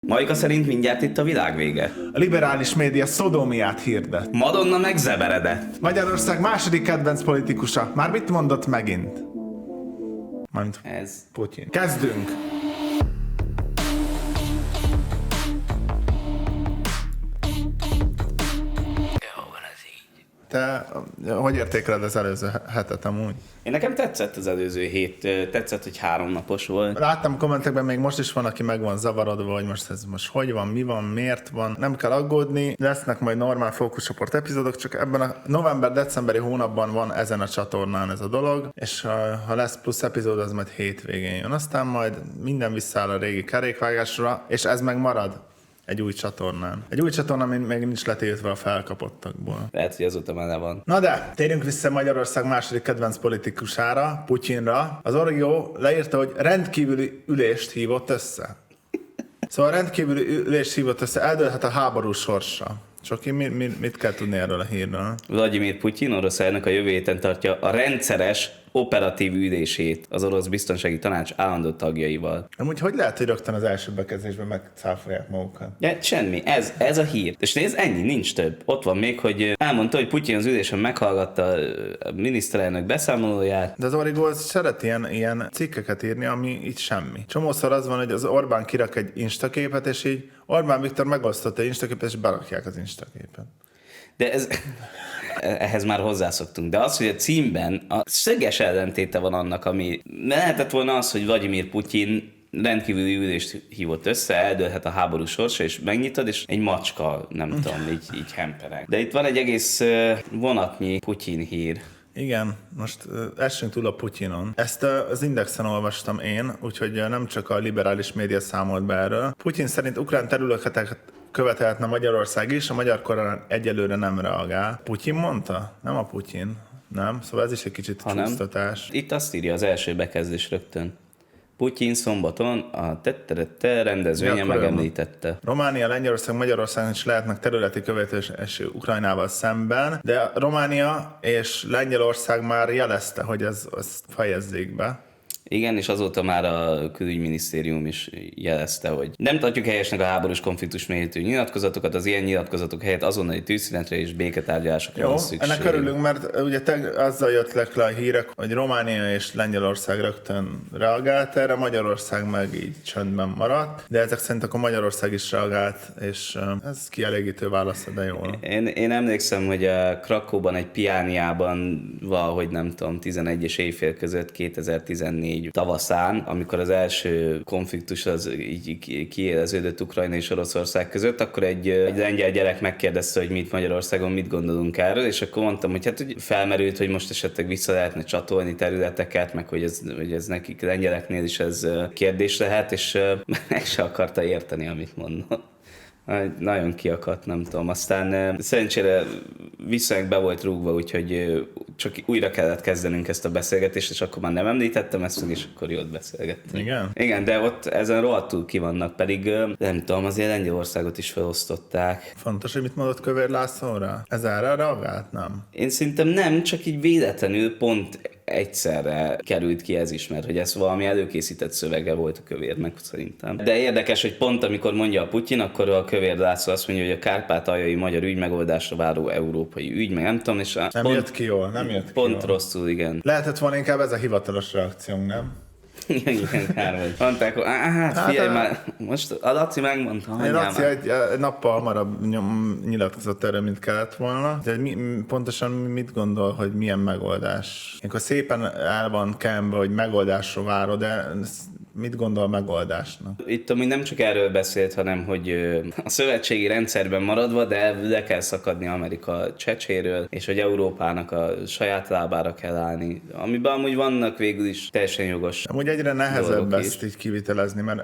Majka szerint mindjárt itt a világ vége. A liberális média szodómiát hirdet. Madonna megzeberedett. Magyarország második kedvenc politikusa. Már mit mondott megint? Mármint Ez. Putyin. Kezdünk! Te hogy értékeled az előző hetet amúgy? Én nekem tetszett az előző hét, tetszett, hogy 3 napos volt. Láttam kommentekben, még most is van, aki meg van zavarodva, hogy most ez most hogy van, mi van, miért van. Nem kell aggódni, lesznek majd normál fókuszcsoport epizódok, csak ebben a november-decemberi hónapban van ezen a csatornán ez a dolog, és ha lesz plusz epizód, az majd hétvégén jön. Aztán majd minden visszaáll a régi kerékvágásra, és ez meg marad. Egy új csatornán. Egy új csatornán, ami még nincs letiltva a felkapottakból. Lehet, hogy azóta már le van. Na de, térjünk vissza Magyarország második kedvenc politikusára, Putyinra. Az Origó leírta, hogy rendkívüli ülést hívott össze. Szóval rendkívüli ülést hívott össze, eldőlhet a háború sorsa. Csoki, mit kell tudni erről a hírről? Vladimir Putyin, orosz elnök a jövő héten tartja a rendszeres operatív ülését az orosz biztonsági tanács állandó tagjaival. Amúgy hogy lehet, hogy rögtön az első bekezdésben megcáfolják magukat? Ja, semmi, ez a hír. És nézd, ennyi, nincs több. Ott van még, hogy elmondta, hogy Putyin az ülésen meghallgatta a miniszterelnök beszámolóját. De az Origó az szeret ilyen cikkeket írni, ami így semmi. Csomószor az van, hogy az Orbán kirak egy instaképet, és így Orbán Viktor megosztotta egy instaképet, és berakják az instaképet. De ehhez már hozzászoktunk. De az, hogy a címben a szöges ellentéte van annak, ami lehetett volna az, hogy Vladimir Putyin rendkívüli ülést hívott össze, eldőlhet a háború sorsa, és megnyitod, és egy macska, nem tudom, így hempereg. De itt van egy egész vonatnyi Putyin hír. Igen, most essünk túl a Putyinon. Ezt az Indexen olvastam én, úgyhogy nem csak a liberális média számolt be erről. Putyin szerint ukrán területeket követelhetne Magyarország is, a magyar kormány egyelőre nem reagál. Putyin mondta? Nem a Putyin. Nem? Szóval ez is egy kicsit csúsztatás. Itt azt írja az első bekezdés rögtön. Putyin szombaton a rendezvényen megemlítette. Románia, Lengyelország, Magyarország is lehetnek területi követési Ukrajnával szemben, de Románia és Lengyelország már jelezte, hogy ezt fejezzék be. Igen, és azóta már a külügyminisztérium is jelezte, hogy nem tartjuk helyesnek a háborús konfliktus mélyítő nyilatkozatokat, az ilyen nyilatkozatok helyett azonnali tűzszünetre és béketárgyalásokra van szükség. Ennek örülünk, mert ugye azzal jöttek le a hírek, hogy Románia és Lengyelország rögtön reagált erre, Magyarország meg így csöndben maradt, de ezek szerint akkor Magyarország is reagált, és ez kielégítő válasz, de jól. Én emlékszem, hogy a Krakóban egy piániában valahogy nem tudom, 11 és éjfél között 2014 tavaszán, amikor az első konfliktus az így kiéleződött Ukrajna és Oroszország között, akkor egy lengyel gyerek megkérdezte, hogy mit Magyarországon, mit gondolunk erről, és akkor mondtam, hogy hát hogy felmerült, hogy most esetleg vissza lehetne csatolni területeket, meg hogy ez nekik lengyeleknél is ez kérdés lehet, és meg se akarta érteni, amit mondom. Nagyon kiakadt, nem tudom. Aztán szerencsére viszonylag be volt rúgva, úgyhogy csak újra kellett kezdenünk ezt a beszélgetést, és akkor már nem említettem ezt, és akkor jót beszélgettünk. Igen? Igen, de ott ezen rohadtul ki vannak, pedig nem tudom, azért Lengyelországot is felosztották. Fontos, hogy mit mondott Kövér Lászlóra? Ez erre reagált? Nem? Én szerintem nem, csak így véletlenül pont egyszerre került ki ez is, mert hogy ez valami előkészített szövege volt a Kövérnek szerintem. De érdekes, hogy pont amikor mondja a Putyin, akkor a Kövér László azt mondja, hogy a kárpátaljai magyar ügy megoldásra váró európai ügy, meg nem tudom, és nem jött ki jól, nem jött ki pont jól. Rosszul, igen. Lehetett volna inkább ez a hivatalos reakciónk, nem? Igen, kár vagy. Mondták, hogy figyelj már, most a Laci megmondta, hogy Laci egy nappal hamarabb nyilatkozott erről, mint kellett volna. De pontosan mit gondol, hogy milyen megoldás? Akkor szépen el van kembe, hogy megoldásra várod, de mit gondol megoldásnak? Itt ami nem csak erről beszélt, hanem hogy a szövetségi rendszerben maradva, de le kell szakadni Amerika csecséről, és hogy Európának a saját lábára kell állni. Amiben amúgy vannak végül is teljesen jogos. Amúgy egyre nehezebb ezt így kivitelezni, mert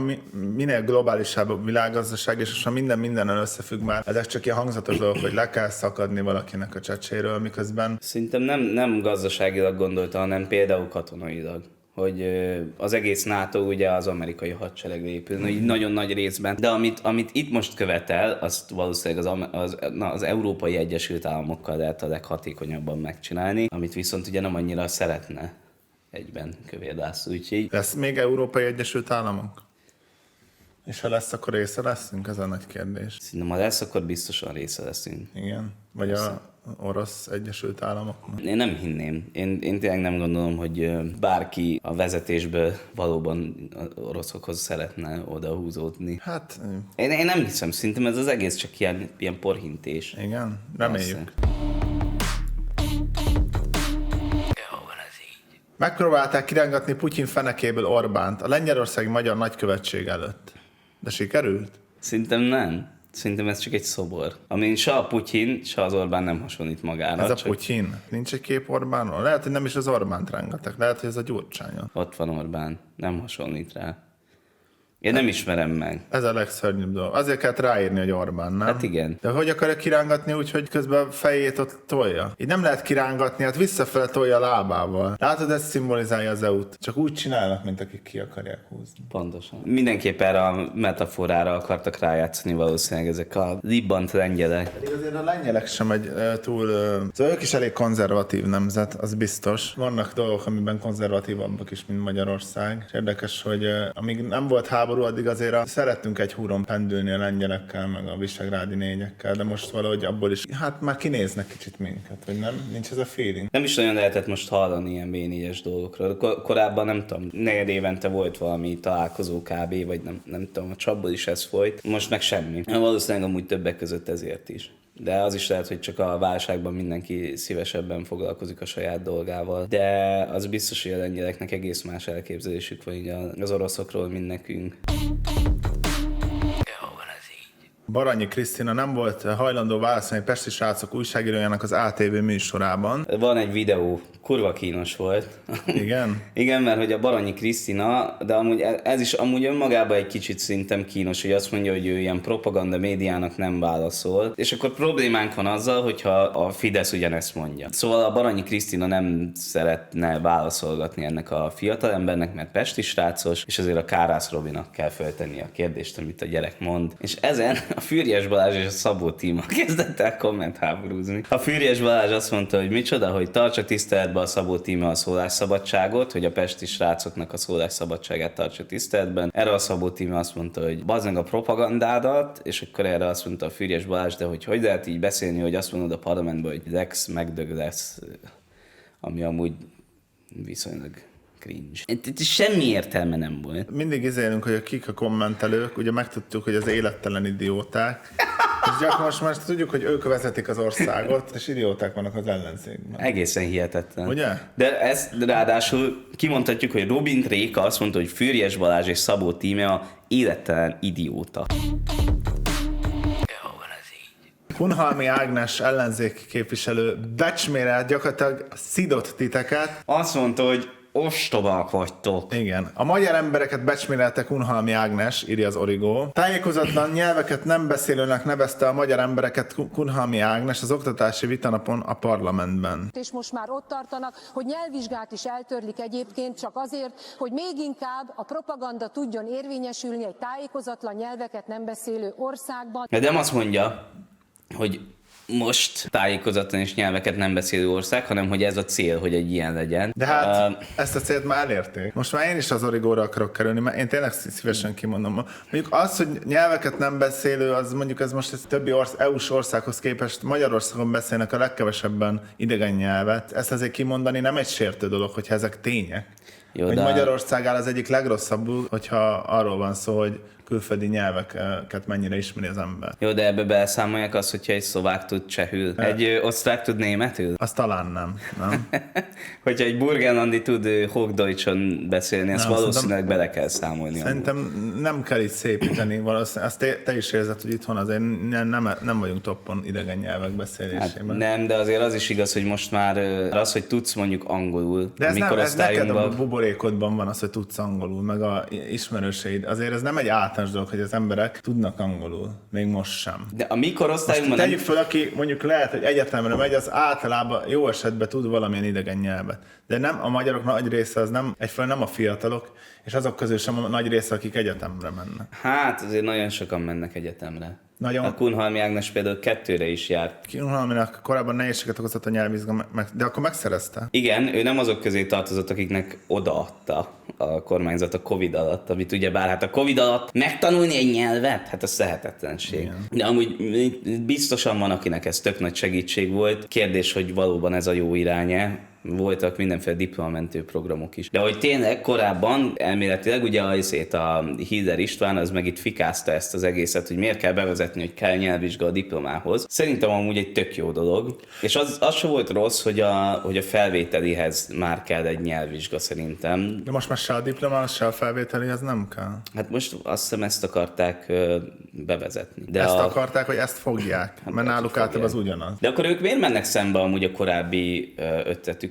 minél globálisabb a világgazdaság, és most mindennel összefügg már, ezek csak ilyen hangzatos dolgok, hogy le kell szakadni valakinek a csecséről, miközben... Szerintem nem gazdaságilag gondolta, hanem például katonailag. Hogy az egész NATO ugye az amerikai hadseregre épül, nagyon nagy részben. De amit itt most követel, azt valószínűleg az Európai Egyesült Államokkal lehet a leghatékonyabban megcsinálni, amit viszont ugye nem annyira szeretne egyben Kövér László. Úgyhogy... Lesz még Európai Egyesült Államok? És ha lesz, akkor része leszünk? Ez a nagy kérdés. Szerintem, ha lesz, akkor biztosan része leszünk. Igen. Vagy a Orosz Egyesült Államoknak. Én nem hinném. Én tényleg nem gondolom, hogy bárki a vezetésből valóban oroszokhoz szeretne odahúzódni. Hát, Én nem hiszem, szerintem ez az egész csak ilyen porhintés. igen, reméljük. Megpróbálták kirángatni Putyin fenekéből Orbánt a lengyelországi magyar nagykövetség előtt. De sikerült? Szerintem nem. Szerintem ez csak egy szobor. Amin se a Putyin, se az Orbán nem hasonlít magára. Ez a Putyin? Nincs egy kép Orbánról? Lehet, hogy nem is az Orbánt rángattak. Lehet, hogy ez a Gyurcsányon. Ott van Orbán. Nem hasonlít rá. Én nem ismerem meg. Ez a legszörnyűbb dolog. Azért kellett ráírni, hogy Orbán, nem? Hát igen. De hogy akarja kirángatni úgy, hogy közben a fejét ott tolja? Így nem lehet kirángatni, hát visszafele tolja a lábával. Látod, ez szimbolizálja az EU-t. Csak úgy csinálnak, mint akik ki akarják húzni. Pontosan. Mindenképp erre a metaforára akartak rájátszani valószínűleg ezek a libbant lengyelek. Pedig azért a lengyelek sem egy túl... Szóval ők is elég konzervatív nemzet, az biztos. Vannak dolgok, amiben konzervatívabbak is, mint Magyarország. És érdekes, hogy amíg nem volt háború, addig azért szerettünk egy húron pendülni a lengyelekkel, meg a visegrádi négyekkel, de most valahogy abból is, hát már kinéznek kicsit minket, vagy nem? Nincs ez a feeling. Nem is nagyon lehetett most hallani ilyen B4-es dolgokról. Korábban nem tudom, negyed évente volt valami találkozó kb, vagy nem tudom, a csapból is ez folyt. Most meg semmi. Valószínűleg amúgy többek között ezért is. De az is lehet, hogy csak a válságban mindenki szívesebben foglalkozik a saját dolgával. De az biztos, hogy a lengyeleknek egész más elképzelésük van így az oroszokról, mint nekünk. Baranyi Krisztina nem volt hajlandó válaszolni Pesti srácok újságírójának az ATV műsorában. Van egy videó, kurva kínos volt. Igen? Igen, mert hogy a Baranyi Krisztina, de amúgy ez is amúgy önmagában egy kicsit szerintem kínos, hogy azt mondja, hogy ő ilyen propaganda médiának nem válaszol. És akkor problémánk van azzal, hogyha a Fidesz ugyanezt mondja. Szóval a Baranyi Krisztina nem szeretne válaszolgatni ennek a fiatalembernek, mert pesti srácos, és azért a Kárász Robinak kell föltenni a kérdést, amit a gyerek mond. És ezen a Füriyes Balázs és a Szabó Tíma kezdett el kommentháborúzni. A Füriyes Balázs azt mondta, hogy micsoda, hogy tartsa tiszteletbe a Szabó Tíma a szólásszabadságot, hogy a pesti srácoknak a szólásszabadságát tartsa tiszteletben. Erre a Szabó Tíma azt mondta, hogy bazd meg a propagandádat, és akkor erre azt mondta a Füriyes Balázs, de hogy lehet így beszélni, hogy azt mondod a parlamentben, hogy Lex megdög lesz, ami amúgy viszonylag cringe. Semmi értelme nem volt. Mindig izélünk, hogy kik a kommentelők, ugye megtudtuk, hogy az élettelen idióták, és gyakorlatilag most tudjuk, hogy ők vezetik az országot, és idióták vannak az ellenzékben. Egészen hihetetlen. Ugye? De ezt ráadásul kimondhatjuk, hogy Robin Réka azt mondta, hogy Füriyes Balázs és Szabó Tímea élettelen idióta. Kunhalmi Ágnes ellenzéki képviselő becsmérelt, gyakorlatilag szidott titeket. Azt mondta, hogy ostobák vagytok. Igen. A magyar embereket becsmérelte Kunhalmi Ágnes, írja az Origo. Tájékozatlan nyelveket nem beszélőnek nevezte a magyar embereket Kunhalmi Ágnes az oktatási vitanapon a parlamentben. És most már ott tartanak, hogy nyelvvizsgát is eltörlik egyébként csak azért, hogy még inkább a propaganda tudjon érvényesülni egy tájékozatlan nyelveket nem beszélő országban. De nem azt mondja, hogy most tájékozatlan és nyelveket nem beszélő ország, hanem hogy ez a cél, hogy egy ilyen legyen. De hát ezt a célt már elérték. Most már én is az Origóra akarok kerülni, mert én tényleg szívesen kimondom. Mondjuk az, hogy nyelveket nem beszélő, az mondjuk ez most ez többi EU-s országhoz képest Magyarországon beszélnek a legkevesebben idegen nyelvet. Ezt azért kimondani nem egy sértő dolog, hogyha ezek tények. Jó, hogy Magyarország áll az egyik legrosszabbul, hogyha arról van szó, hogy külföldi nyelveket mennyire ismeri az ember. Jó, de ebbe belszámolják azt, hogyha egy szlovák tud csehül, egy osztrák tud németül? Azt talán nem. Hogyha egy burgenlandi tud Hochdeutschen beszélni, azt valószínűleg bele kell számolni. Szerintem nem kell itt szépíteni, valószínűleg azt te is érzed, hogy itthon azért nem vagyunk toppon idegen nyelvek beszélésében. Hát nem, de azért az is igaz, hogy most már az, hogy tudsz mondjuk angolul. De ez neked a buborékodban van az, hogy tudsz angolul, meg a ismerőseid. Azért ez nem egy általános dolog, hogy az emberek tudnak angolul. Még most sem. De a mi korosztályunkban tegyük föl, aki mondjuk lehet, hogy egyetemre megy, az általában jó esetben tud valamilyen idegen nyelvet. De nem, a magyarok nagy része az nem, egyfelől nem a fiatalok, és azok közül sem a nagy része, akik egyetemre mennek. Hát azért nagyon sokan mennek egyetemre. A Kunhalmi Ágnes például 2-re is járt. Kunhalminak korábban nehézséget okozott a nyelvvizsga, de akkor megszerezte. Igen, ő nem azok közé tartozott, akiknek odaadta a kormányzat a Covid alatt, amit ugyebár hát a Covid alatt megtanulni egy nyelvet, hát az lehetetlenség. Igen. De amúgy biztosan van, akinek ez tök nagy segítség volt. Kérdés, hogy valóban ez a jó irány-e. Voltak mindenféle diplomamentő programok is. De hogy tényleg korábban elméletileg ugye a Hilder István az meg itt fikázta ezt az egészet, hogy miért kell bevezetni, hogy kell nyelvvizsga a diplomához. Szerintem amúgy egy tök jó dolog. És az se volt rossz, hogy a felvételihez már kell egy nyelvvizsga szerintem. De most már se a diploma, se a felvételihez nem kell. Hát most azt hiszem ezt akarták bevezetni. De ezt akarták, hogy ezt fogják, hát mert náluk általában az ugyanaz. De akkor ők miért mennek szembe amúgy a korábbi ötletükkel?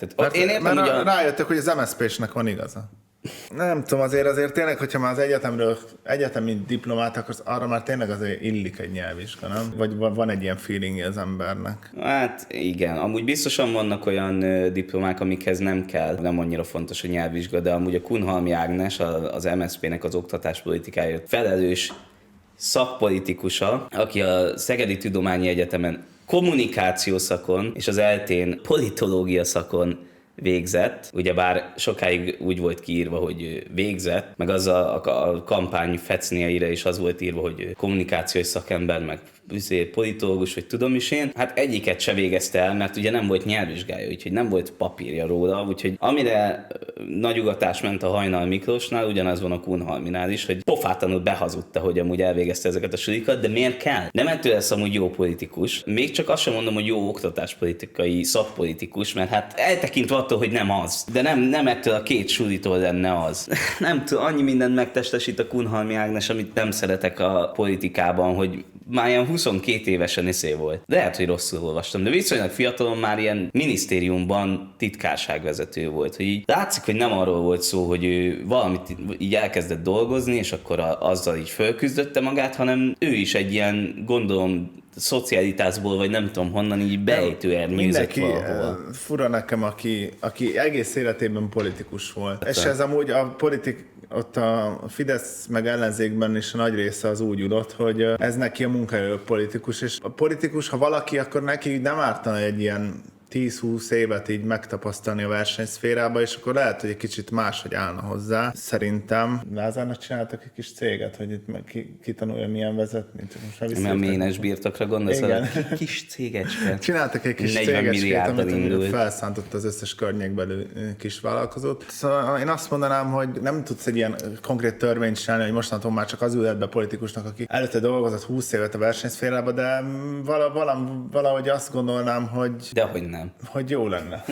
Tehát rájöttek, hogy az MSZP-snek van igaza. Nem tudom, azért tényleg, hogyha már az egyetemi diplomát akarsz, arra már tényleg azért illik egy nyelvvizsga, nem? Vagy van egy ilyen feelingje az embernek? Hát igen, amúgy biztosan vannak olyan diplomák, amikhez nem kell, nem annyira fontos a nyelvvizsga, de amúgy a Kunhalmi Ágnes, az MSZP-nek az oktatáspolitikáért felelős szakpolitikusa, aki a Szegedi Tudományi Egyetemen kommunikáció szakon és az ELTE-n politológia szakon végzett, ugyebár sokáig úgy volt kiírva, hogy végzett, meg az a kampány fecnéjeire is az volt írva, hogy kommunikációs szakember, meg politológus, vagy tudom is én. Hát egyiket se végezte el, mert ugye nem volt nyelvvizsgája, úgyhogy nem volt papírja róla, úgyhogy amire nagy ugatás ment a Hajnal Miklósnál, ugyanaz van a Kunhalminál is, hogy pofátlanul behazudta, hogy amúgy elvégezte ezeket a sulikat, de miért kell? Nem ettől lesz amúgy jó politikus. Még csak azt sem mondom, hogy jó oktatáspolitikai szakpolitikus, mert hát eltekintve attól, hogy nem az. De nem ettől a két sulitól lenne az. Nem tudom, annyi mindent megtestesít a Kunhalmi Ágnes, amit nem szeretek a politikában, hogy már ilyen 22 évesen volt. De lehet, hogy rosszul olvastam, de viszonylag fiatalon már ilyen minisztériumban titkárságvezető volt. Hogy így látszik, hogy nem arról volt szó, hogy ő valamit így elkezdett dolgozni, és akkor azzal így fölküzdötte magát, hanem ő is egy ilyen, gondolom, szocialitásból, vagy nem tudom honnan, így beejtőernyőzött valahol. Fura nekem, aki egész életében politikus volt. És ez amúgy ott a Fidesz meg ellenzékben is a nagy része az úgy udott, hogy ez neki a munkája politikus, és a politikus, ha valaki, akkor neki nem ártana egy ilyen 10-20 évet így megtapasztalni a versenyszférába, és akkor lehet, hogy egy kicsit máshogy állna hozzá. Szerintem Lázárnak csináltak egy kis céget, hogy itt kitanulja milyen vezetni. Milyen ménes birtokra gondolsz? Igen. Kis cégecske. Csináltak egy kis cégecskét, amit felszántott az összes környékbeli kis vállalkozót. Szóval én azt mondanám, hogy nem tudsz egy ilyen konkrét törvényt csinálni, hogy mostantól már csak az ülhet be politikusnak, aki előtte dolgozott 20 évet a versenyszférába, de valahogy azt gondolnám, hogy... Dehogy nem. Hogy jó lenne.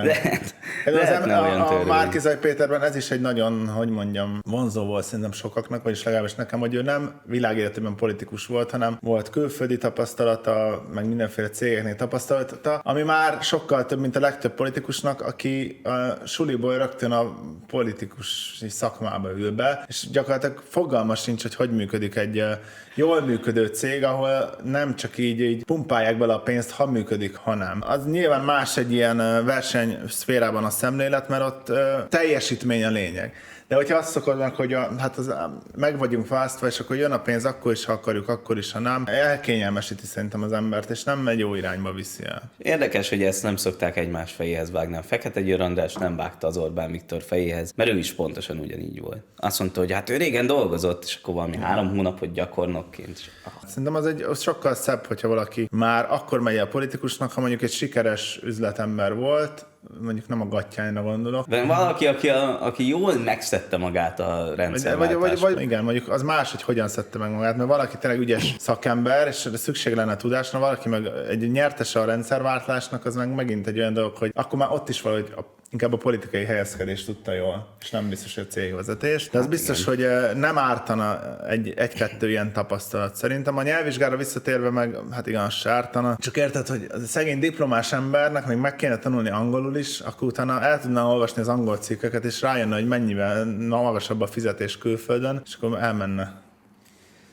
A Márki-Zay Péterben ez is egy nagyon, hogy mondjam, vonzó volt szerintem sokaknak, vagyis legalábbis nekem, hogy ő nem világéletében politikus volt, hanem volt külföldi tapasztalata, meg mindenféle cégeknél tapasztalata, ami már sokkal több, mint a legtöbb politikusnak, aki a suliból rögtön a politikus szakmába ül be, és gyakorlatilag fogalma sincs, hogy működik egy jól működő cég, ahol nem csak így pumpálják bele a pénzt, ha működik, ha nem. Az nyilván más egy ilyen versenyszférában a szemlélet, mert ott teljesítmény a lényeg. De hogyha azt szokod meg, hogy meg vagyunk választva, és akkor jön a pénz, akkor is, ha akarjuk, akkor is, ha nem, elkényelmesíti szerintem az embert, és nem egy jó irányba viszi el. Érdekes, hogy ezt nem szokták egymás fejéhez vágni. A Fekete Győr András nem vágta az Orbán Viktor fejéhez, mert ő is pontosan ugyanígy volt. Azt mondta, hogy hát ő régen dolgozott, és akkor valami 3 hónapot gyakornokként. Szerintem az sokkal szebb, hogyha valaki már akkor megy el politikusnak, ha mondjuk egy sikeres üzletember volt, mondjuk nem a gatyányra gondolok. De valaki, aki jól megszedte magát a rendszerváltásban. Igen, mondjuk az más, hogy hogyan szedte meg magát, mert valaki tényleg ügyes szakember, és szükség lenne tudásra, valaki meg egy nyertese a rendszerváltásnak, az meg megint egy olyan dolog, hogy akkor már ott is valahogy inkább a politikai helyezkedést tudta jól, és nem biztos, hogy a cégvezetés. De az biztos, hogy nem ártana egy-kettő ilyen tapasztalat. Szerintem a nyelvvizsgára visszatérve meg, hát igen, az se ártana. Csak érted, hogy a szegény diplomás embernek még meg kéne tanulni angolul is, akkor utána el tudna olvasni az angol cikkeket, és rájönne, hogy mennyivel magasabb a fizetés külföldön, és akkor elmenne.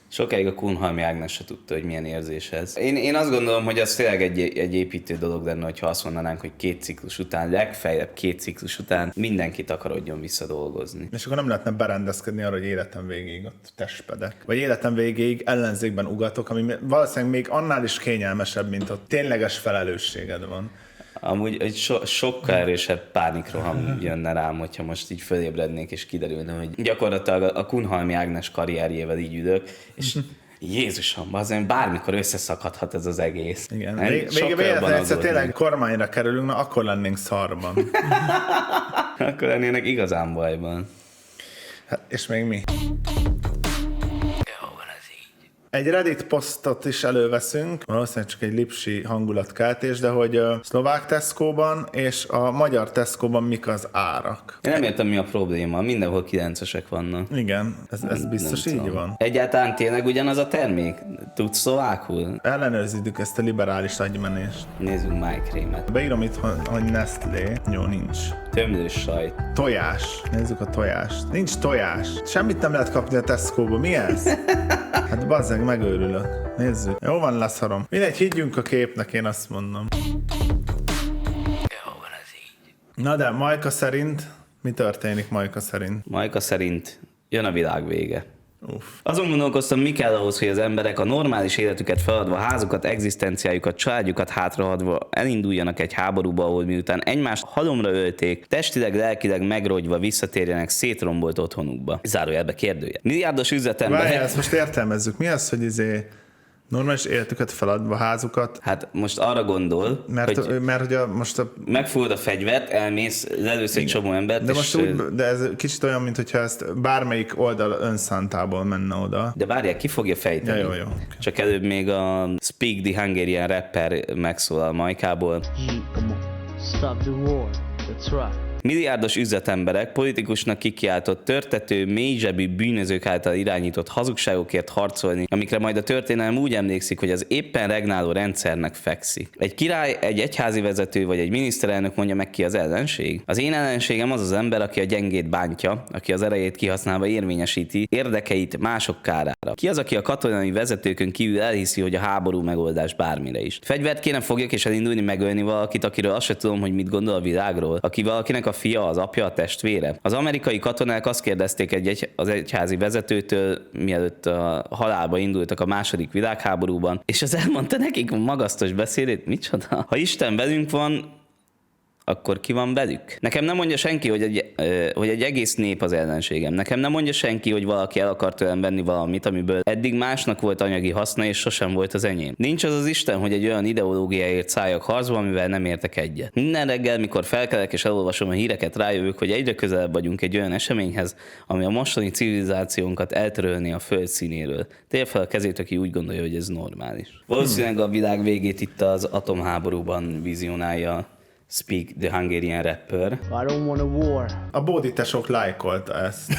Sokáig a Kunhalmi Ágnes se tudta, hogy milyen érzés ez. Én azt gondolom, hogy az tényleg egy építő dolog lenne, hogyha azt mondanánk, hogy 2 ciklus után, legfeljebb 2 ciklus után mindenkit akarodjon vissza dolgozni. És akkor nem lehetne berendezkedni arra, hogy életem végéig ott testpedek. Vagy életem végéig ellenzékben ugatok, ami valószínűleg még annál is kényelmesebb, mint ott tényleges felelősséged van. Amúgy egy sokkal erősebb pánikroham jönne rám, hogyha most így fölébrednék, és kiderülne, hogy gyakorlatilag a Kunhalmi Ágnes karrierjével így ülök, és Jézusom, azért bármikor összeszakadhat ez az egész. Igen, véletlenül egyszer tényleg kormányra kerülünk, na akkor lennénk szarban. Akkor lennének igazán bajban. Hát, és még mi? Egy Reddit posztot is előveszünk, valószínűleg csak egy lipsi hangulatkeltés, de hogy a szlovák Tesco-ban és a magyar Tesco-ban mik az árak. Én nem értem, mi a probléma. Mindenhol 9-esek vannak. Igen, ez biztos Nem így tudom. van. Egyáltalán tényleg ugyanaz a termék? Tudsz szlovákul? Ellenőrizzük ezt a liberális agymenést. Nézzünk májkrémet. Beírom itt, hogy Nestlé. Jó, nincs. Tömlős sajt. Tojás. Nézzük a tojást. Nincs tojás. Semmit nem lehet kapni a Tesco-ba. Mi ez? Hát bazzeg, megőrülök. Nézzük. Jó van, leszarom. Mindegy, higgyünk a képnek, én azt mondom. Na de Majka szerint, mi történik Majka szerint? Majka szerint jön a világ vége. Uff. Azon gondolkoztam, mi kell ahhoz, hogy az emberek a normális életüket feladva, házukat, egzisztenciájukat, családjukat hátrahagyva elinduljanak egy háborúba, ahol miután egymást halomra ölték, testileg, lelkileg megrogyva visszatérjenek szétrombolt otthonukba. Zárójelbe kérdője. Milliárdos üzletemberek... Várjál, ezt most értelmezzük. Mi az, hogy normális életüket feladva, házukat? Hát most arra gondol, hogy Mert ugye most a... megfogod a fegyvert, elmész, lelősz egy csomó embert, De és... most de ez kicsit olyan, mintha ezt bármelyik oldal önszántából menne oda. De várjál, ki fogja fejteni? Ja, jó. Csak előbb még a Speak the Hungarian rapper megszólal Majkából. Stop the war. That's right. Milliárdos üzletemberek politikusnak kikiáltott törtető, mélyzsebű bűnözők által irányított hazugságokért harcolni, amikre majd a történelem úgy emlékszik, hogy az éppen regnáló rendszernek fekszik. Egy király, egy egyházi vezető vagy egy miniszterelnök mondja meg, ki az ellenség. Az én ellenségem az az ember, aki a gyengét bántja, aki az erejét kihasználva érvényesíti érdekeit mások kárára. Ki az, aki a katonai vezetőkön kívül elhiszi, hogy a háború megoldás bármire is. Fegyvert kéne fogjak és elindulni megölni valakit, akiről azt se tudom, hogy mit gondol a világról, aki valakinek a fia, az apja, a testvére. Az amerikai katonák azt kérdezték az egyházi vezetőtől, mielőtt a halálba indultak a második világháborúban, és az elmondta nekik magasztos beszédét, micsoda? Ha Isten velünk van, akkor ki van velük? Nekem nem mondja senki, hogy egy egész nép az ellenségem. Nekem nem mondja senki, hogy valaki el akar tőlem venni valamit, amiből eddig másnak volt anyagi haszna, és sosem volt az enyém. Nincs az az Isten, hogy egy olyan ideológiáért szálljak harcba, amivel nem értek egyet. Minden reggel, mikor felkelek és elolvasom a híreket, rájövök, hogy egyre közelebb vagyunk egy olyan eseményhez, ami a mostani civilizációnkat eltörölni a föld színéről. Tér fel a kezét, aki úgy gondolja, hogy ez normális. Valószínűleg a világ végét itt az atomháborúban vizionálja Speak the Hungarian rapper. I don't want a war. A Bódi tesók lájkolta ezt.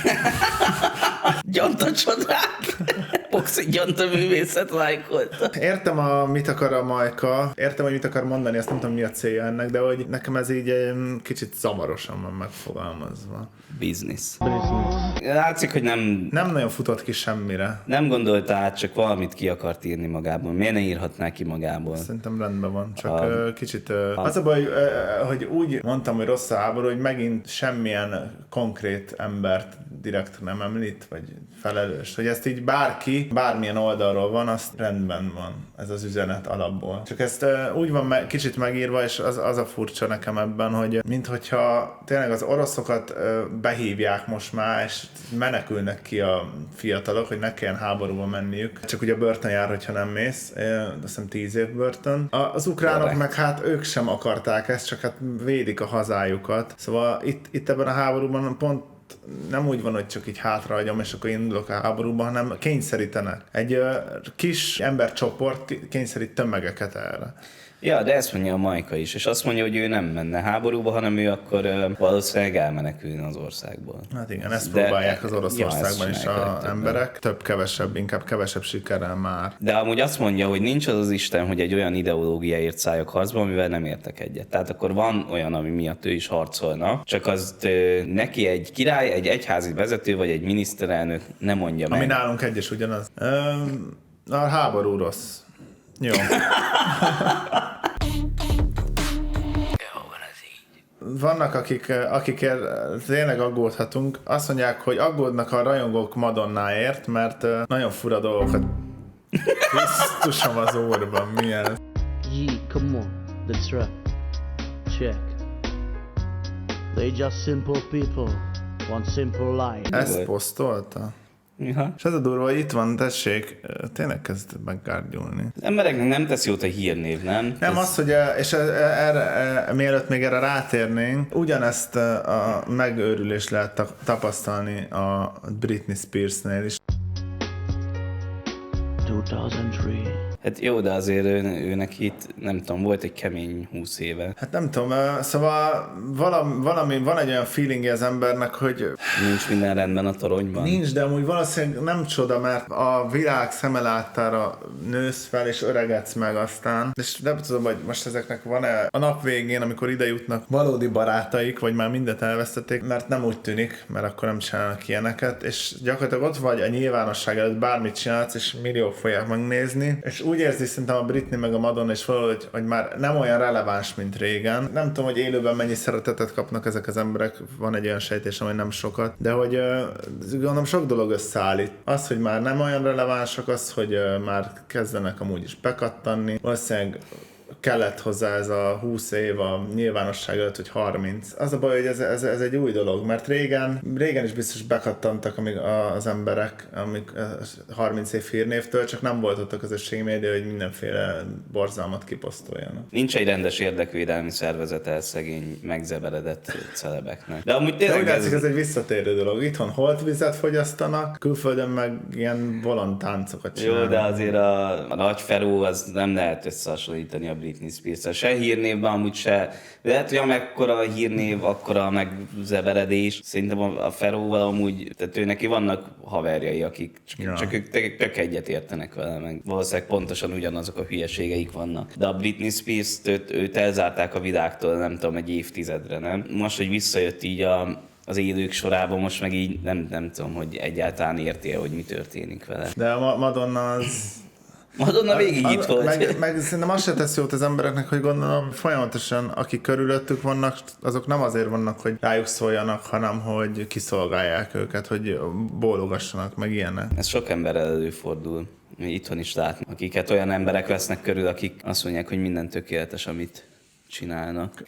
Gyanta csodák! Boxi gyanta művészet lájkolta. Értem, mit akar a Majka, értem, hogy mit akar mondani, azt nem tudom, mi a célja ennek, de hogy nekem ez így kicsit zavarosan van megfogalmazva. Business. Látszik, hogy nem Nem nagyon futott ki semmire. gondolta át, csak valamit ki akart írni magából. Miért ne írhatná ki magából? Szerintem rendben van, csak kicsit... Az a baj, hogy úgy mondtam, hogy rossz a háború, hogy megint semmilyen konkrét embert direkt nem említ, vagy felelős. Hogy ezt így bárki, bármilyen oldalról van, azt rendben van. Ez az üzenet alapból. Csak ezt úgy van kicsit megírva, és az a furcsa nekem ebben, hogy minthogyha tényleg az oroszokat behívják most már, és menekülnek ki a fiatalok, hogy ne kelljen háborúba menniük. Csak ugye börtön jár, hogyha nem mész. Azt hiszem 10 év börtön. Az ukránok meg hát ők sem akarták ezt, csak hát védik a hazájukat. Szóval itt ebben a háborúban pont nem úgy van, hogy csak így hátrahagyom, és akkor indulok a háborúba, hanem kényszerítenek. Egy kis embercsoport kényszerít tömegeket erre. Ja, de ezt mondja a Majka is, és azt mondja, hogy ő nem menne háborúba, hanem ő akkor valószínűleg elmenekülne az országból. Hát igen, ezt próbálják az Oroszországban is az emberek. Több-kevesebb, inkább kevesebb sikerrel már. De amúgy azt mondja, hogy nincs az az Isten, hogy egy olyan ideológiáért szálljak harcba, amivel nem értek egyet. Tehát akkor van olyan, ami miatt ő is harcolna, csak azt neki egy király, egy egyházi vezető vagy egy miniszterelnök nem mondja meg. Ami nálunk egy és ugyanaz. A háború rossz. Jó. Vannak, akikért tényleg aggódhatunk. Azt mondják, hogy aggódnak a rajongók Madonnáért, mert nagyon fura dolgokat. Krisztusom az Úrban, milyen? Yee, come on, that's right. Check. They just simple people, want simple life. Ezt posztolta? Ja. És ez a durva, hogy itt van, tessék, tényleg kezd meggárgyulni. Az embereknek nem teszi jót a hírnév, nem? Nem az, hogy és erre, mielőtt még erre rátérnénk, ugyanezt a megőrülést lehet tapasztalni a Britney Spearsnél is. 2003. Hát jó, de azért őnek itt, nem tudom, volt egy kemény 20 éve. Hát nem tudom, szóval valami van egy olyan feelingje az embernek, hogy Nincs minden rendben a toronyban. nincs, de amúgy valószínűleg nem csoda, mert a világ szeme láttára nősz fel, és öregedsz meg aztán. És nem tudom, hogy most ezeknek van-e a nap végén, amikor ide jutnak valódi barátaik, vagy már mindent elvesztették, mert nem úgy tűnik, mert akkor nem csinálnak ilyeneket, és gyakorlatilag ott vagy a nyilvánosság előtt, bármit csinálsz, és milliók fogják megnézni, és úgy érzi szerintem a Britney meg a Madonna is valahogy, hogy már nem olyan releváns, mint régen. Nem tudom, hogy élőben mennyi szeretetet kapnak ezek az emberek, van egy olyan sejtésem, hogy nem sokat, de hogy gondolom sok dolog összeállít. Az, hogy már nem olyan relevánsak, az, hogy már kezdenek amúgy is bekattanni. Valószínűleg kellett hozzá ez a 20 év a nyilvánosság előtt, hogy 30. Az a baj, hogy ez egy új dolog, mert régen is biztos bekattantak az emberek, amik 30 év hírnévtől, csak nem volt ott a közösségi média, hogy mindenféle borzalmat kiposztoljanak. Nincs egy rendes érdekvédelmi szervezete szegény, megzeberedett celebeknek. De amúgy tényleg ez egy visszatérő dolog. Itthon holtvizet fogyasztanak, külföldön meg ilyen bolond táncokat csinálnak. jó, de azért a nagy Feró az nem lehet összehasonlítani a Britney Spears-szel. Se hírnévben, amúgy se. Lehet, hogy amekkora a hírnév, akkora a megzeveredés. Szerintem a Feróval amúgy, tehát ő neki vannak haverjai, akik csak ők tök egyet értenek vele, meg valószínűleg pontosan ugyanazok a hülyeségeik vannak. De a Britney Spears-t őt elzárták a világtól, nem tudom, egy évtizedre, nem? Most, hogy visszajött így az élők sorában, most meg így nem tudom, hogy egyáltalán érti, hogy mi történik vele. De a Madonna az... Madonna végig itt volt. Meg szerintem azt se tesz jót az embereknek, hogy gondolom folyamatosan, akik körülöttük vannak, azok nem azért vannak, hogy rájuk szóljanak, hanem hogy kiszolgálják őket, hogy bólogassanak, meg ilyenek. Ez sok emberrel előfordul. Itthon is látni, akiket olyan emberek vesznek körül, akik azt mondják, hogy minden tökéletes, amit csinálnak.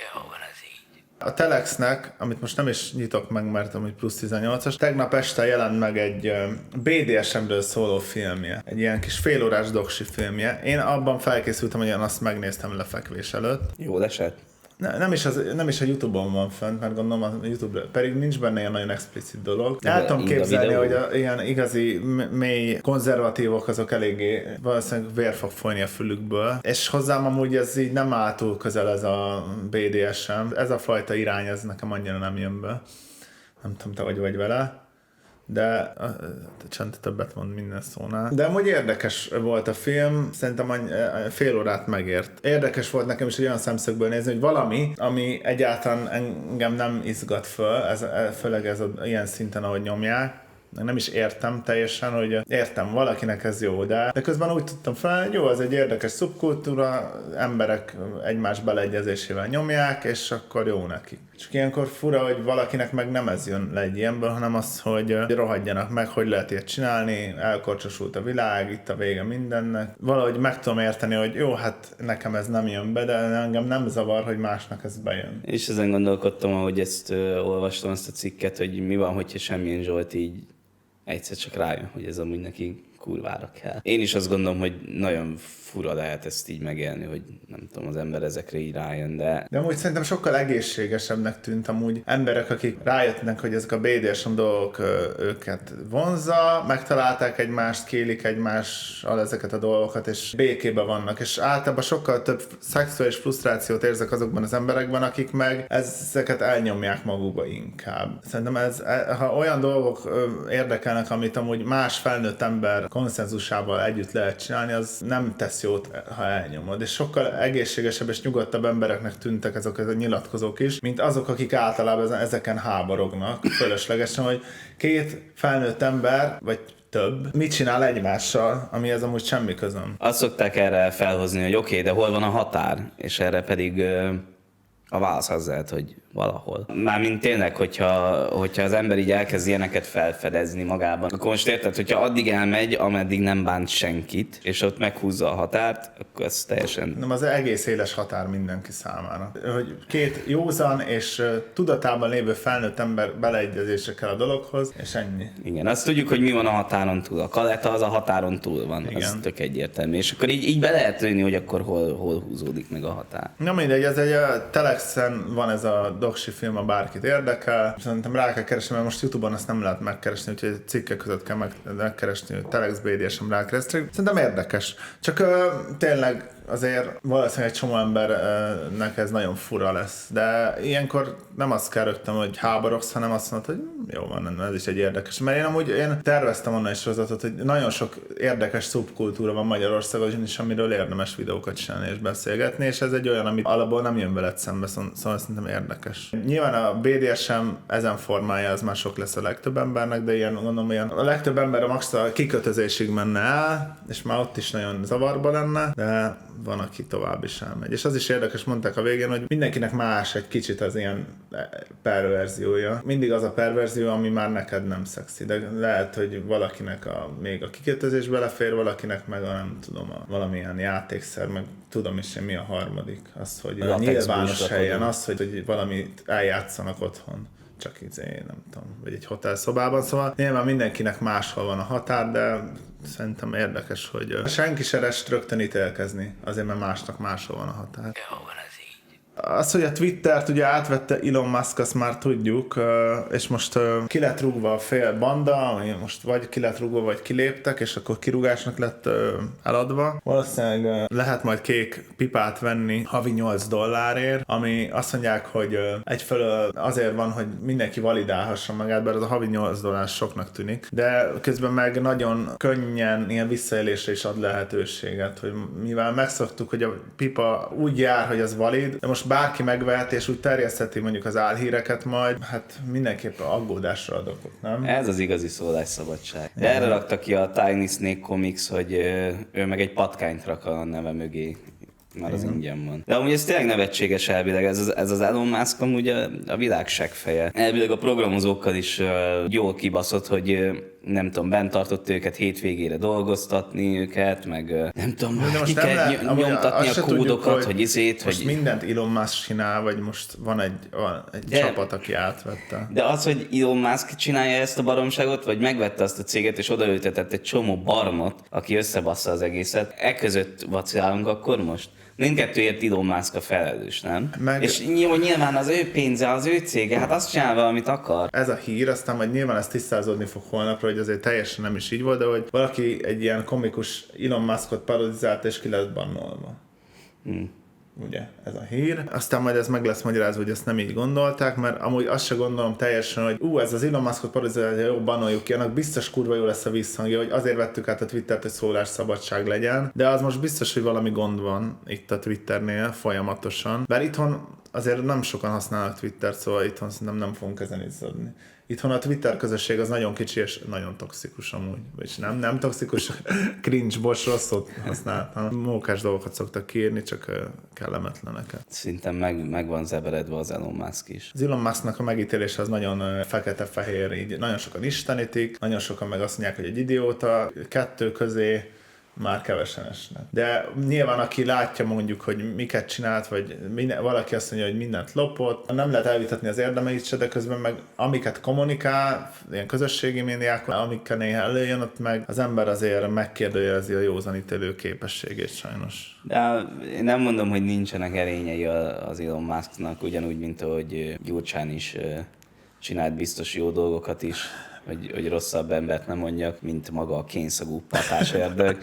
A Telexnek, amit most nem is nyitok meg, mert amúgy plusz 18-as, tegnap este jelent meg egy BDSM-ről szóló filmje. Egy ilyen kis félórás doksi filmje. Én abban felkészültem, hogy én azt megnéztem lefekvés előtt. Jól esett? Nem is a YouTube-on van fent, mert gondolom a YouTube, pedig nincs benne ilyen nagyon explicit dolog. De El tudom képzelni, videó? hogy ilyen igazi mély konzervatívok azok eléggé valószínűleg vér fog folyni a fülükből. És hozzám amúgy ez így nem áll túl közel ez a BDSM. Ez a fajta irány, ez nekem annyira nem jön be. Nem tudom, te vagy vele. De Csanti többet mond minden szónál. De amúgy érdekes volt a film, szerintem fél órát megért. Érdekes volt nekem is egy olyan szemszögből nézni, hogy valami, ami egyáltalán engem nem izgat föl, főleg ez ilyen szinten, ahogy nyomják, nem is értem teljesen, hogy értem, valakinek ez jó, de közben úgy tudtam fel, hogy jó, ez egy érdekes szubkultúra, emberek egymás beleegyezésével nyomják, és akkor jó neki. Csak ilyenkor fura, hogy valakinek meg nem ez jön le egy ilyenből, hanem az, hogy rohadjanak meg, hogy lehet ilyet csinálni, elkorcsosult a világ, itt a vége mindennek. Valahogy meg tudom érteni, hogy jó, hát nekem ez nem jön be, de engem nem zavar, hogy másnak ez bejön. És ezen gondolkodtam, ahogy ezt olvastam, ezt a cikket, hogy mi van, hogyha semmilyen Zsolt így egyszer csak rájön, hogy ez amúgy neki kurvára kell. Én is azt gondolom, hogy nagyon fura lehet ezt így megélni, hogy nem tudom, az ember ezekre így rájön, de... De amúgy szerintem sokkal egészségesebbnek tűnt amúgy emberek, akik rájöttnek, hogy ezek a BDSM dolgok őket vonzza, megtalálták egymást, kélik egymással ezeket a dolgokat, és békében vannak, és általában sokkal több szexuális frusztrációt érzek azokban az emberekben, akik meg ezeket elnyomják magukba inkább. Szerintem ha olyan dolgok érdekelnek, amit amúgy más felnőtt ember konszenzusával együtt lehet csinálni, az nem tesz jót, ha elnyomod. És sokkal egészségesebb és nyugodtabb embereknek tűntek ezek a nyilatkozók is, mint azok, akik általában ezeken háborognak fölöslegesen, hogy két felnőtt ember, vagy több, mit csinál egymással, ami ez amúgy semmi közöm. Azt szokták erre felhozni, hogy oké, de hol van a határ? És erre pedig a válasz az lehet, hogy valahol. Mármint tényleg, hogyha az ember így elkezd ilyeneket felfedezni magában, akkor most érted, hogyha addig elmegy, ameddig nem bánt senkit, és ott meghúzza a határt, akkor ez teljesen... Nem, az egész éles határ mindenki számára. Hogy két józan és tudatában lévő felnőtt ember beleegyezése kell a dologhoz, és ennyi. Igen, azt tudjuk, hogy mi van a határon túl. A kaleta az a határon túl van, igen. Az tök egyértelmű. És akkor így be lehet lőni, hogy akkor hol húzódik meg a határ. Na mindegy, ez egy Telexen van ez a doksi film, ha bárkit érdekel. Szerintem rá kell keresni, mert most YouTube-on azt nem lehet megkeresni, úgyhogy cikkek között kell megkeresni, hogy Telex BDSM rákeresni. Szerintem érdekes. Csak tényleg azért valószínűleg egy csomó embernek ez nagyon fura lesz. De ilyenkor nem azt kell rögtön, hogy háborogsz, hanem azt mondod, hogy jó van, ez is egy érdekes. Mert én terveztem onnan egy sorozatot, hogy nagyon sok érdekes szubkultúra van Magyarországon is, amiről érdemes videókat csinálni és beszélgetni, és ez egy olyan, amit alapból nem jön veled szembe, szóval szerintem érdekes. Nyilván a BDSM ezen formája az már sok lesz a legtöbb embernek, de ilyen, gondolom, a legtöbb ember a max a kikötözésig menne el, és már ott is nagyon zavarba lenne, de van, aki tovább is elmegy. És az is érdekes, mondták a végén, hogy mindenkinek más egy kicsit az ilyen perverziója. Mindig az a perverzió, ami már neked nem szexi, de lehet, hogy valakinek még a kikötözés belefér, valakinek meg nem tudom, valamilyen játékszer, meg tudom is én mi a harmadik. Az, hogy a nyilvános helyen, az, hogy valamit eljátszanak otthon. Csak nem tudom, vagy egy hotelszobában, szóval nyilván mindenkinek máshol van a határ, de szerintem érdekes, hogy senki se rest rögtön ítélkezni, azért mert másnak máshol van a határ. Jó van ez így. Az, hogy a Twittert ugye átvette Elon Musk, azt már tudjuk, és most ki lett rúgva a fél banda, ami most vagy ki lett rúgva, vagy kiléptek, és akkor kirúgásnak lett eladva. Valószínűleg lehet majd kék pipát venni havi $8, ami azt mondják, hogy egyfelől azért van, hogy mindenki validálhassa magát, bár az a havi $8 soknak tűnik, de közben meg nagyon könnyen ilyen visszaélésre is ad lehetőséget, hogy mivel megszoktuk, hogy a pipa úgy jár, hogy az valid, de most bárki megveheti, és úgy terjesztheti mondjuk az álhíreket majd, hát mindenképpen aggódásra adok ott, nem? Ez az igazi szólásszabadság. De erre rakta ki a Tiny Snake Comics, hogy ő meg egy patkányt rak a neve mögé. Már az ingyen van. De amúgy ez tényleg nevetséges elvileg, ez az Elon Musk amúgy a világ seggfeje. Elvileg a programozókkal is jól kibaszott, hogy nem tudom, bent tartott őket hétvégére dolgoztatni őket, meg nem tudom, ki kell nyomtatni a kódokat, tudjuk, hogy most hogy mindent Elon Musk csinál, vagy most van egy csapat, aki átvette. De az, hogy Elon Musk csinálja ezt a baromságot, vagy megvette azt a céget, és odaültetett egy csomó barmot, aki összebassza az egészet, között vacilálunk akkor most? Mindkettőért Elon Musk a felelős, nem? És nyilván az ő pénze, az ő cége, hát azt csinál valamit akar. Ez a hír, aztán majd nyilván ez tisztázódni fog holnapra, hogy azért teljesen nem is így volt, de hogy valaki egy ilyen komikus Elon Muskot parodizált, és ki lett bannolva. Ugye, ez a hír. Aztán majd ez meg lesz magyarázva, hogy ezt nem így gondolták, mert amúgy azt se gondolom teljesen, hogy ez az Elon Muskot parodizálja, jó, bannoljuk ki, annak biztos kurva jó lesz a visszhangja, hogy azért vettük át a Twittert, hogy szólásszabadság legyen, de az most biztos, hogy valami gond van itt a Twitternél folyamatosan, mert itthon azért nem sokan használnak Twittert, szóval itthon szerintem nem fogunk ezen izzadni. Itthon a Twitter közösség az nagyon kicsi és nagyon toxikus amúgy. Vagyis nem toxikus, cringe, bocs, rosszot használ. Mókás dolgokat szoktak kiírni, csak kellemetleneket. Szinte meg van zeberedve az Elon Musk is. Az Elon Musknak a megítélése az nagyon fekete-fehér, így nagyon sokan istenítik, nagyon sokan meg azt mondják, hogy egy idióta, kettő közé már kevesen esnek. De nyilván aki látja mondjuk, hogy miket csinált, vagy valaki azt mondja, hogy mindent lopott, nem lehet elvitatni az érdemeit se, de közben meg amiket kommunikál, ilyen közösségi médiákon, amikkel néha előjön, ott meg az ember azért megkérdőjelezi a józanítélő képességét sajnos. De én nem mondom, hogy nincsenek erényei az Elon Musknak, ugyanúgy, mint ahogy Gyurcsány is csinált biztos jó dolgokat is, hogy rosszabb embert nem mondjak, mint maga a kénszagú patás ördög.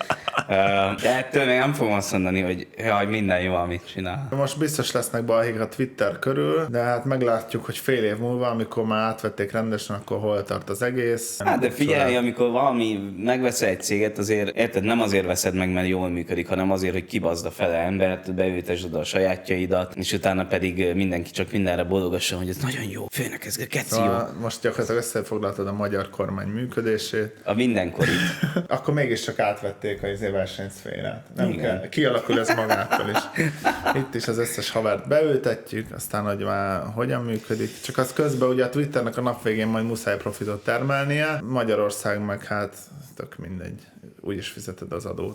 De ettől még nem fogom azt mondani, hogy jaj, minden jó, amit csinál. Most biztos lesznek balhék a Twitter körül, de hát meglátjuk, hogy fél év múlva, amikor már átvették rendesen, akkor hol tart az egész. Hát de figyelj, amikor valami megveszel egy céget, azért érted, nem azért veszed meg, mert jól működik, hanem azért, hogy kibazd a fele embert, beültesd oda a sajátjaidat, és utána pedig mindenki csak mindenre bologasson, hogy ez nagyon jó, főnök, ez keci jó. Most gyakorlatilag összefoglaltad a magyar kormány működését. A mindenkorit. Akkor mégiscsak átvették a versenyszférát. Nem kell. Kialakul ez magától is. Itt is az összes havert beültetjük, aztán hogy már hogyan működik. Csak az közben ugye a Twitternek a nap végén majd muszáj profitot termelnie. Magyarország meg hát tök mindegy. Úgyis fizeted az adót.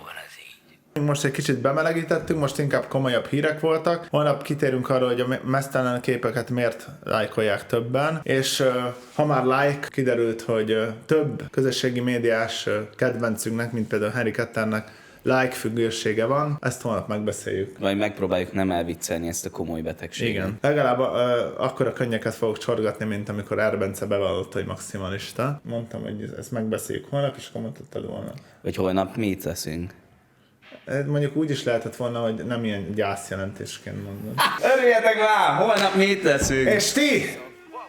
Most egy kicsit bemelegítettünk, most inkább komolyabb hírek voltak. Holnap kitérünk arra, hogy a meztelen képeket miért lájkolják többen, és ha már like, kiderült, hogy több közösségi médiás kedvencünknek, mint például Harry Ketternek like függősége van, ezt holnap megbeszéljük. Vagy megpróbáljuk nem elviccelni ezt a komoly betegséget. Igen. Legalább akkora könnyeket fogok csorgatni, mint amikor Erbence bevallotta, hogy maximalista. Mondtam, hogy ezt megbeszéljük holnap, és akkor mondtad volna. Vagy holnap mit leszünk? Mondjuk úgy is lehetett volna, hogy nem ilyen gyászjelentésként mondod. Örüljetek már! Holnap mit leszünk? És ti?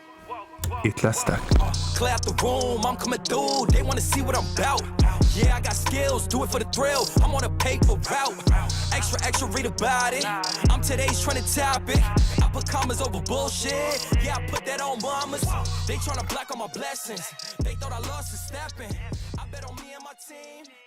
Itt lesztek. Clear out the room, I'm coming through, they wanna see what I'm about. Yeah, I got skills, do it for the thrill, I'm on a paper route. Extra, read about it, I'm today's trending topic. I put commas over bullshit, yeah, I put that on mamas. They tryna block all my blessings, they thought I lost for stepping. I bet on me and my team.